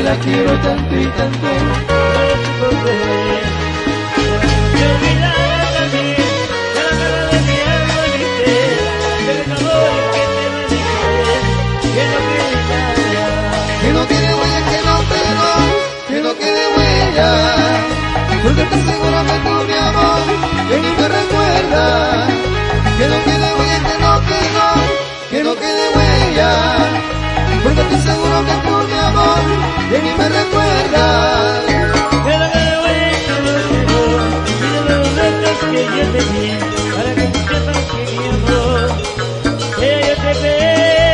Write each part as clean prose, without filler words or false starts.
la quiero tanto y tanto. Que no quede huella, que no quede huella, porque te aseguro que tú, mi amor, que ni me recuerda. Que no quede huella, que no quede huella, porque te aseguro que tú, mi amor, que ni me recuerda. Que no quede huella, que no quedó, y de los besos que yo te di, para que tú sepas que mi amor, que yo te he perdido.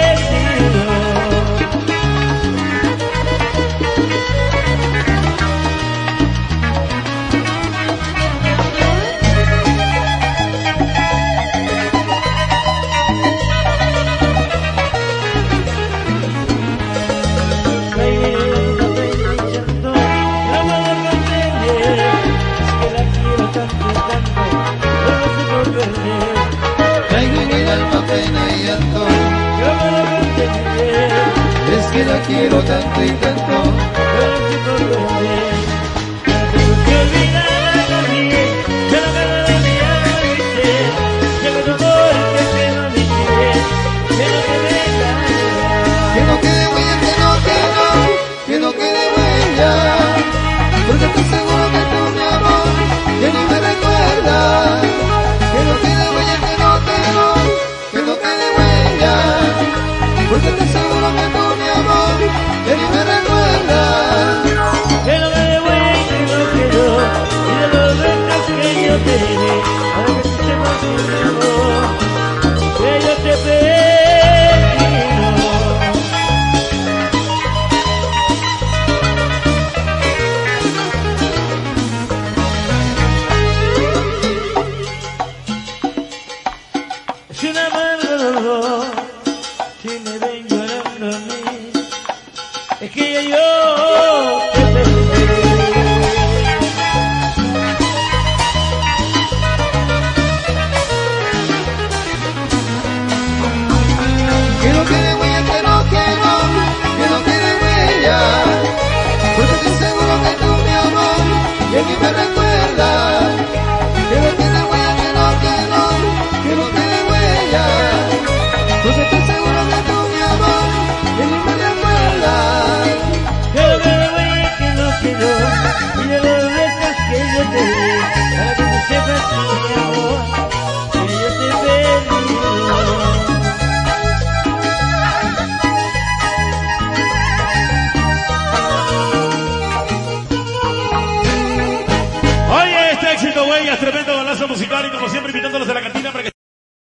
Pena y llanto, yo no lo conteneré, es que la quiero tanto y tanto. yo no sé por dónde, tengo que olvidar a mí, de lo que no debía hacer, llegó tu amor que quedó en mi piel, que no te venga. Que no quede huella, que no quede huella, porque te aseguro que tú, mi amor, que ni me recuerda. Que no quede huella, que no quede huella, porque te aseguro que tú, mi amor, que ni me recuerda. Que no quede huella, que no quedó, y de los besos que yo te di, para que tú sepas que mi amor, que yo te he perdido. Es un amargo dolor, si me ven llorando a mí, es que ya yo te perdí. Que no quede huella, que no quede huella, porque te aseguro que tú, mi amor, que ni me recuerda. Que no quede huella, que no quede huella, porque te aseguro que tú, mi amor, que ni me recuerda. Que no quede huella, que no quedó, y de los besos que yo te di, para que tú sepas que mi amor, que yo te he perdido. Oye, este éxito, güey, es tremendo golazo musical y como siempre invitándolos a la cantina.